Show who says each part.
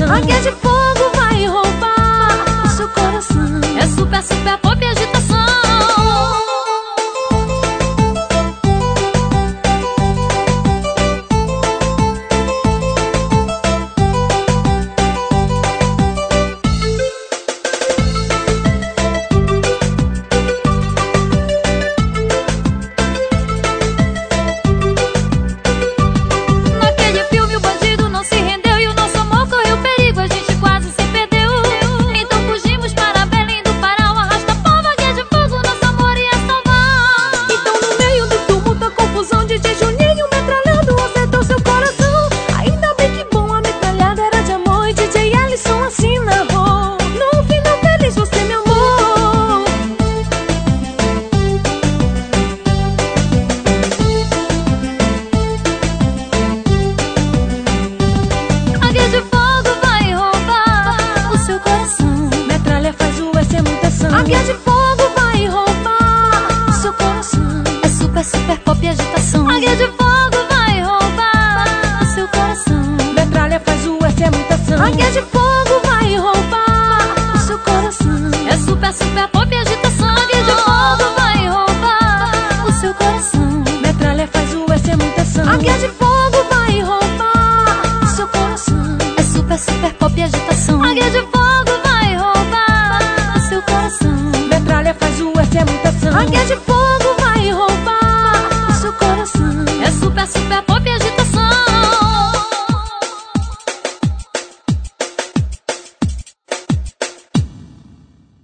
Speaker 1: ação.
Speaker 2: Águia de fogo vai roubar o seu coração. É super, super pop e agitação. Naquele filme o bandido não se rendeu e o nosso amor correu perigo, a gente quase se perdeu. Então fugimos para Belém do Pará, o arrasta-pava, águia de fogo, nosso amor ia salvar. Então no meio do tumulto, a confusão, DJ Juninho metralhando acertou seu coração. Ainda bem que bom, a metralhada era de amor e DJ Ellison assim narrou. No final feliz você me amou. Águia de fogo vai roubar o seu coração.
Speaker 1: Metralha faz o S, é muita ação.
Speaker 2: Águia de fogo vai roubar o seu coração. É super, super pop e agitação. Águia de fogo vai roubar o seu coração.
Speaker 1: Metralha faz o S, é muita ação.
Speaker 2: Águia de fogo vai roubar o seu coração. É super, super